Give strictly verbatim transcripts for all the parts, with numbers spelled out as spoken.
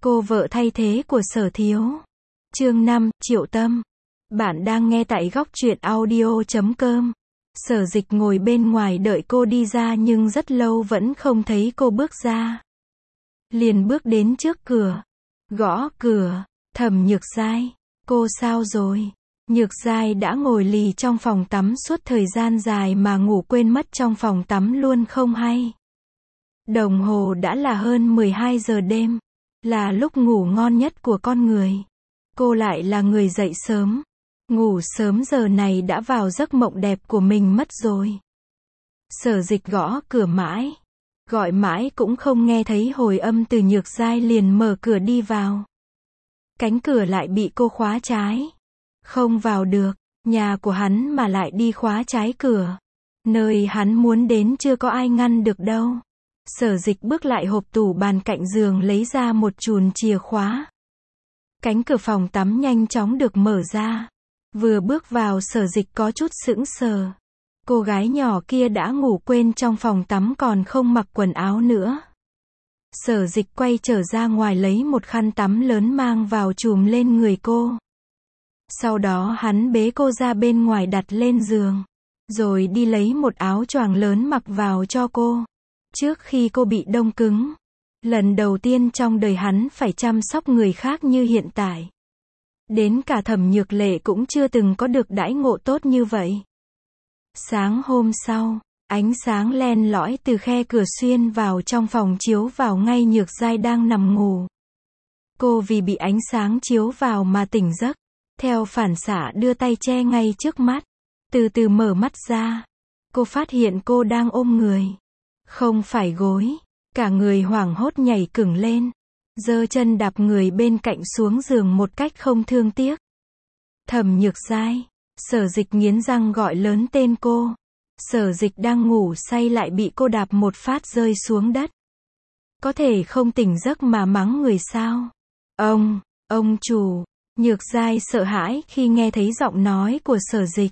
Cô vợ thay thế của Sở Thiếu. Chương năm, Triệu Tâm. Bạn đang nghe tại góc truyện audio chấm com. Sở Dịch ngồi bên ngoài đợi cô đi ra nhưng rất lâu vẫn không thấy cô bước ra. Liền bước đến trước cửa. Gõ cửa. Thẩm Nhược Giai. Cô sao rồi? Nhược Giai đã ngồi lì trong phòng tắm suốt thời gian dài mà ngủ quên mất trong phòng tắm luôn không hay. Đồng hồ đã là hơn mười hai giờ đêm. Là lúc ngủ ngon nhất của con người. Cô lại là người dậy sớm. Ngủ sớm giờ này đã vào giấc mộng đẹp của mình mất rồi. Sở Dịch gõ cửa mãi. Gọi mãi cũng không nghe thấy hồi âm từ Nhược Giai liền mở cửa đi vào. Cánh cửa lại bị cô khóa trái. Không vào được, nhà của hắn mà lại đi khóa trái cửa. Nơi hắn muốn đến chưa có ai ngăn được đâu. Sở Dịch bước lại hộp tủ bàn cạnh giường lấy ra một chùm chìa khóa. Cánh cửa phòng tắm nhanh chóng được mở ra. Vừa bước vào Sở Dịch có chút sững sờ. Cô gái nhỏ kia đã ngủ quên trong phòng tắm còn không mặc quần áo nữa. Sở Dịch quay trở ra ngoài lấy một khăn tắm lớn mang vào chùm lên người cô. Sau đó hắn bế cô ra bên ngoài đặt lên giường. Rồi đi lấy một áo choàng lớn mặc vào cho cô. Trước khi cô bị đông cứng. Lần đầu tiên trong đời hắn phải chăm sóc người khác như hiện tại. Đến cả Thẩm Nhược Lệ cũng chưa từng có được đãi ngộ tốt như vậy. Sáng hôm sau, ánh sáng len lỏi từ khe cửa xuyên vào trong phòng chiếu vào ngay Nhược Giai đang nằm ngủ. Cô vì bị ánh sáng chiếu vào mà tỉnh giấc. Theo phản xạ đưa tay che ngay trước mắt. Từ từ mở mắt ra. Cô phát hiện cô đang ôm người. Không phải gối. Cả người hoảng hốt nhảy cửng lên. Giơ chân đạp người bên cạnh xuống giường một cách không thương tiếc. Thẩm Nhược Giai. Sở Dịch nghiến răng gọi lớn tên cô. Sở Dịch đang ngủ say lại bị cô đạp một phát rơi xuống đất. Có thể không tỉnh giấc mà mắng người sao? Ông, ông chủ. Nhược Giai sợ hãi khi nghe thấy giọng nói của Sở Dịch.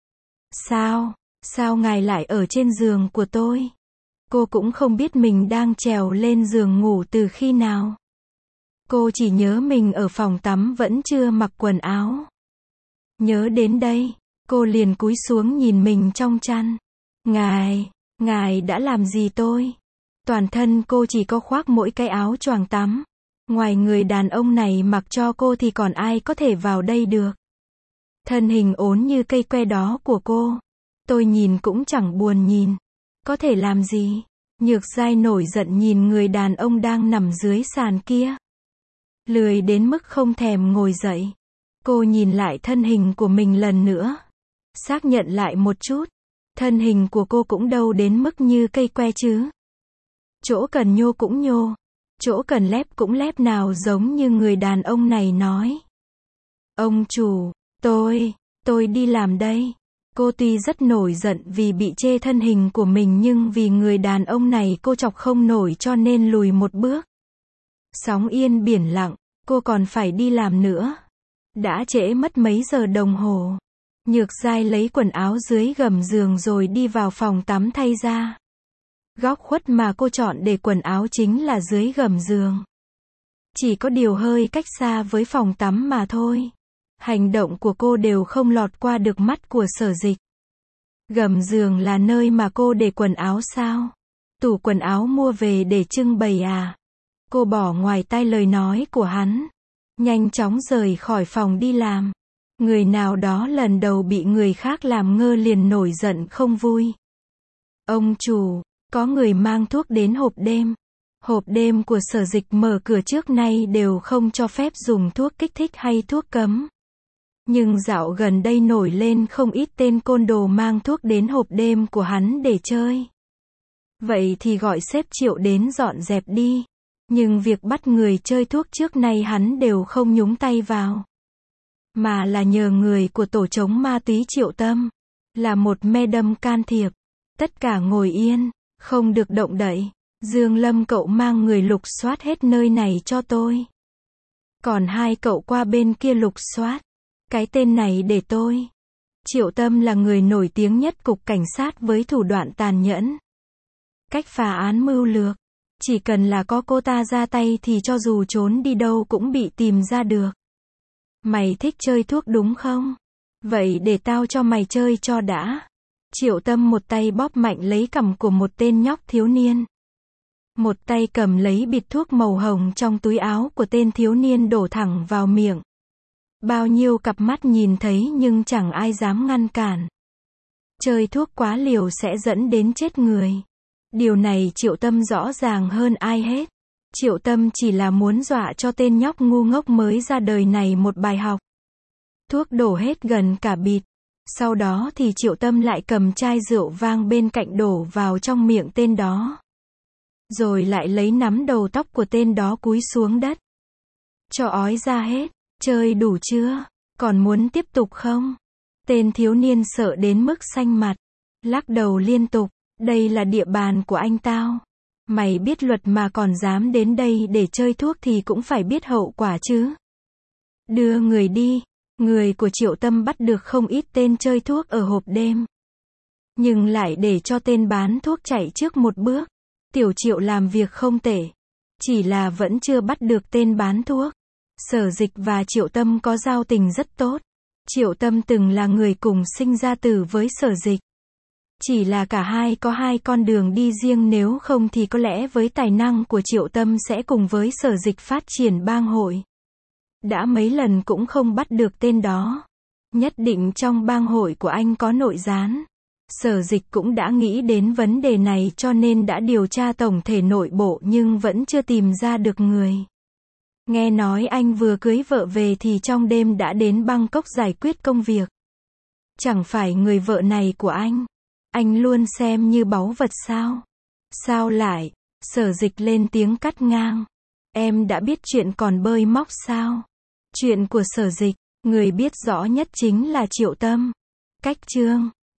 Sao, sao ngài lại ở trên giường của tôi? Cô cũng không biết mình đang trèo lên giường ngủ từ khi nào. Cô chỉ nhớ mình ở phòng tắm vẫn chưa mặc quần áo. Nhớ đến đây, cô liền cúi xuống nhìn mình trong chăn. Ngài, ngài đã làm gì tôi? Toàn thân cô chỉ có khoác mỗi cái áo choàng tắm. Ngoài người đàn ông này mặc cho cô thì còn ai có thể vào đây được. Thân hình ốm như cây que đó của cô. Tôi nhìn cũng chẳng buồn nhìn. Có thể làm gì? Nhược Giai nổi giận nhìn người đàn ông đang nằm dưới sàn kia. Lười đến mức không thèm ngồi dậy. Cô nhìn lại thân hình của mình lần nữa. Xác nhận lại một chút. Thân hình của cô cũng đâu đến mức như cây que chứ. Chỗ cần nhô cũng nhô. Chỗ cần lép cũng lép nào giống như người đàn ông này nói. Ông chủ, tôi, tôi đi làm đây. Cô tuy rất nổi giận vì bị chê thân hình của mình nhưng vì người đàn ông này cô chọc không nổi cho nên lùi một bước. Sóng yên biển lặng, cô còn phải đi làm nữa. Đã trễ mất mấy giờ đồng hồ. Nhược Giai lấy quần áo dưới gầm giường rồi đi vào phòng tắm thay ra. Góc khuất mà cô chọn để quần áo chính là dưới gầm giường. Chỉ có điều hơi cách xa với phòng tắm mà thôi. Hành động của cô đều không lọt qua được mắt của Sở Dịch. Gầm giường là nơi mà cô để quần áo sao? Tủ quần áo mua về để trưng bày à? Cô bỏ ngoài tai lời nói của hắn. Nhanh chóng rời khỏi phòng đi làm. Người nào đó lần đầu bị người khác làm ngơ liền nổi giận không vui. Ông chủ, có người mang thuốc đến hộp đêm. Hộp đêm của Sở Dịch mở cửa trước nay đều không cho phép dùng thuốc kích thích hay thuốc cấm. Nhưng dạo gần đây nổi lên không ít tên côn đồ mang thuốc đến hộp đêm của hắn để chơi. Vậy thì gọi sếp Triệu đến dọn dẹp đi. Nhưng việc bắt người chơi thuốc trước nay hắn đều không nhúng tay vào. Mà là nhờ người của tổ chống ma túy Triệu Tâm. Là một me đâm can thiệp. Tất cả ngồi yên, không được động đậy. Dương Lâm cậu mang người lục soát hết nơi này cho tôi. Còn hai cậu qua bên kia lục soát. Cái tên này để tôi. Triệu Tâm là người nổi tiếng nhất cục cảnh sát với thủ đoạn tàn nhẫn. Cách phá án mưu lược. Chỉ cần là có cô ta ra tay thì cho dù trốn đi đâu cũng bị tìm ra được. Mày thích chơi thuốc đúng không? Vậy để tao cho mày chơi cho đã. Triệu Tâm một tay bóp mạnh lấy cằm của một tên nhóc thiếu niên. Một tay cầm lấy bịt thuốc màu hồng trong túi áo của tên thiếu niên đổ thẳng vào miệng. Bao nhiêu cặp mắt nhìn thấy nhưng chẳng ai dám ngăn cản. Chơi thuốc quá liều sẽ dẫn đến chết người. Điều này Triệu Tâm rõ ràng hơn ai hết. Triệu Tâm chỉ là muốn dọa cho tên nhóc ngu ngốc mới ra đời này một bài học. Thuốc đổ hết gần cả bịt. Sau đó thì Triệu Tâm lại cầm chai rượu vang bên cạnh đổ vào trong miệng tên đó. Rồi lại lấy nắm đầu tóc của tên đó cúi xuống đất. Cho ói ra hết. Chơi đủ chưa? Còn muốn tiếp tục không? Tên thiếu niên sợ đến mức xanh mặt. Lắc đầu liên tục. Đây là địa bàn của anh tao. Mày biết luật mà còn dám đến đây để chơi thuốc thì cũng phải biết hậu quả chứ. Đưa người đi. Người của Triệu Tâm bắt được không ít tên chơi thuốc ở hộp đêm. Nhưng lại để cho tên bán thuốc chạy trước một bước. Tiểu Triệu làm việc không tệ. Chỉ là vẫn chưa bắt được tên bán thuốc. Sở Dịch và Triệu Tâm có giao tình rất tốt. Triệu Tâm từng là người cùng sinh ra tử với Sở Dịch. Chỉ là cả hai có hai con đường đi riêng, nếu không thì có lẽ với tài năng của Triệu Tâm sẽ cùng với Sở Dịch phát triển bang hội. Đã mấy lần cũng không bắt được tên đó. Nhất định trong bang hội của anh có nội gián. Sở Dịch cũng đã nghĩ đến vấn đề này cho nên đã điều tra tổng thể nội bộ nhưng vẫn chưa tìm ra được người. Nghe nói anh vừa cưới vợ về thì trong đêm đã đến Bangkok giải quyết công việc. Chẳng phải người vợ này của anh, anh luôn xem như báu vật sao? Sao lại? Sở Dịch lên tiếng cắt ngang. Em đã biết chuyện còn bơi móc sao? Chuyện của Sở Dịch, người biết rõ nhất chính là Triệu Tâm. Cách chương